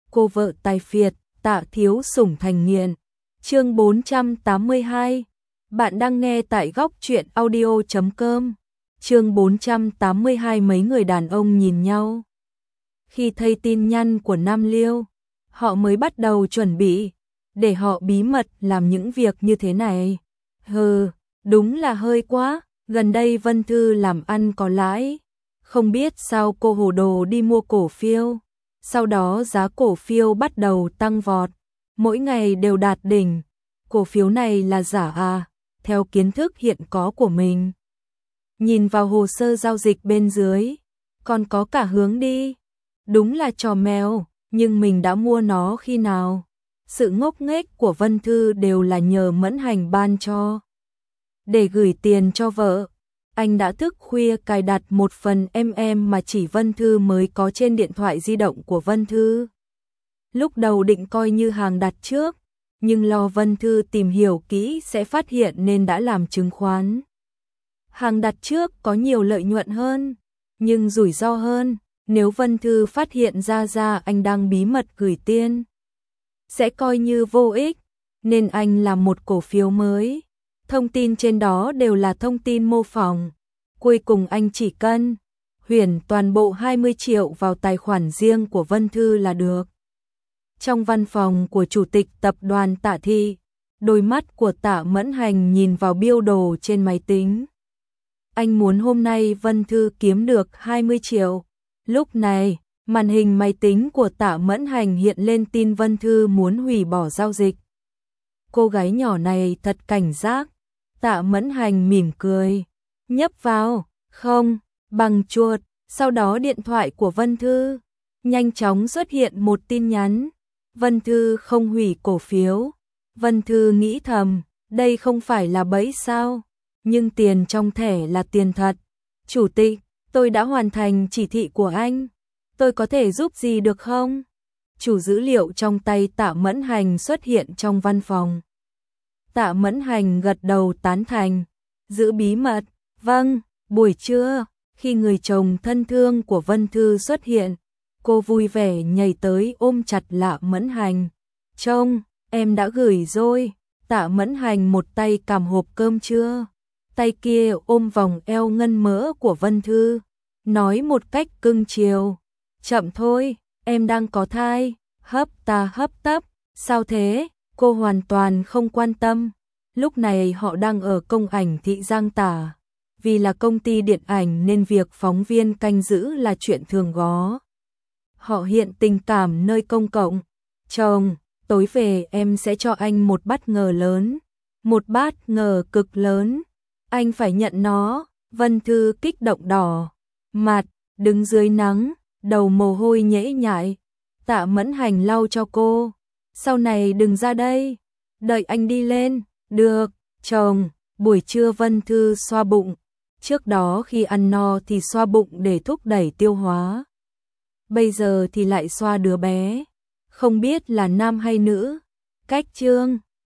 cô vợ tài phiệt, Tạ thiếu sủng thành nghiện. Chương 482. Bạn đang nghe tại góc truyện audio.com. Chương 482. Mấy người đàn ông nhìn nhau. Khi thấy tin nhắn của Nam Liêu, họ mới bắt đầu chuẩn bị để họ bí mật làm những việc như thế này. Đúng là hơi quá, gần đây Vân Thư làm ăn có lãi. Không biết sao cô hồ đồ đi mua cổ phiếu. Sau đó giá cổ phiếu bắt đầu tăng vọt, mỗi ngày đều đạt đỉnh. Cổ phiếu này là giả à? Theo kiến thức hiện có của mình. Nhìn vào hồ sơ giao dịch bên dưới, còn có cả hướng đi. Đúng là trò mèo, nhưng mình đã mua nó khi nào? Sự ngốc nghếch của Vân Thư đều là nhờ Mẫn Hành ban cho. Để gửi tiền cho vợ, anh đã thức khuya cài đặt một phần mà chỉ Vân Thư mới có trên điện thoại di động của Vân Thư. Lúc đầu định coi như hàng đặt trước, nhưng lo Vân Thư tìm hiểu kỹ sẽ phát hiện nên đã làm chứng khoán. Hàng đặt trước có nhiều lợi nhuận hơn, nhưng rủi ro hơn, nếu Vân Thư phát hiện ra anh đang bí mật gửi tiền, sẽ coi như vô ích, nên anh làm một cổ phiếu mới. Thông tin trên đó đều là thông tin mô phỏng. Cuối cùng anh chỉ cần chuyển toàn bộ 20 triệu vào tài khoản riêng của Vân Thư là được. Trong văn phòng của chủ tịch tập đoàn Tạ Thị, đôi mắt của Tạ Mẫn Hành nhìn vào biểu đồ trên máy tính. Anh muốn hôm nay Vân Thư kiếm được 20 triệu. Lúc này, màn hình máy tính của Tạ Mẫn Hành hiện lên tin Vân Thư muốn hủy bỏ giao dịch. Cô gái nhỏ này thật cảnh giác. Tạ Mẫn Hành mỉm cười, nhấp vào, không, bằng chuột, sau đó điện thoại của Vân Thư. Nhanh chóng xuất hiện một tin nhắn, Vân Thư không hủy cổ phiếu. Vân Thư nghĩ thầm, đây không phải là bẫy sao, nhưng tiền trong thẻ là tiền thật. Chủ tịch, tôi đã hoàn thành chỉ thị của anh, tôi có thể giúp gì được không? Chủ dữ liệu trong tay Tạ Mẫn Hành xuất hiện trong văn phòng. Tạ Mẫn Hành gật đầu tán thành, giữ bí mật, vâng. Buổi trưa, khi người chồng thân thương của Vân Thư xuất hiện, cô vui vẻ nhảy tới ôm chặt Tạ Mẫn Hành. Trông, em đã gửi rồi. Tạ Mẫn Hành một tay cầm hộp cơm trưa, tay kia ôm vòng eo ngân mỡ của Vân Thư, nói một cách cưng chiều, chậm thôi, em đang có thai. Hấp tấp, sao thế? Cô hoàn toàn không quan tâm. Lúc này họ đang ở công ảnh thị Giang Tả. Vì là công ty điện ảnh nên việc phóng viên canh giữ là chuyện thường có. Họ hiện tình cảm nơi công cộng. Chồng, tối về em sẽ cho anh một bất ngờ lớn. Một bất ngờ cực lớn. Anh phải nhận nó. Vân Thư kích động đỏ mặt, đứng dưới nắng, đầu mồ hôi nhễ nhại. Tạ Mẫn Hành lau cho cô. Sau này đừng ra đây, đợi anh đi lên. Được, chồng. Buổi trưa Vân Thư xoa bụng. Trước đó khi ăn no thì xoa bụng để thúc đẩy tiêu hóa. Bây giờ thì lại xoa đứa bé. Không biết là nam hay nữ. Cách chương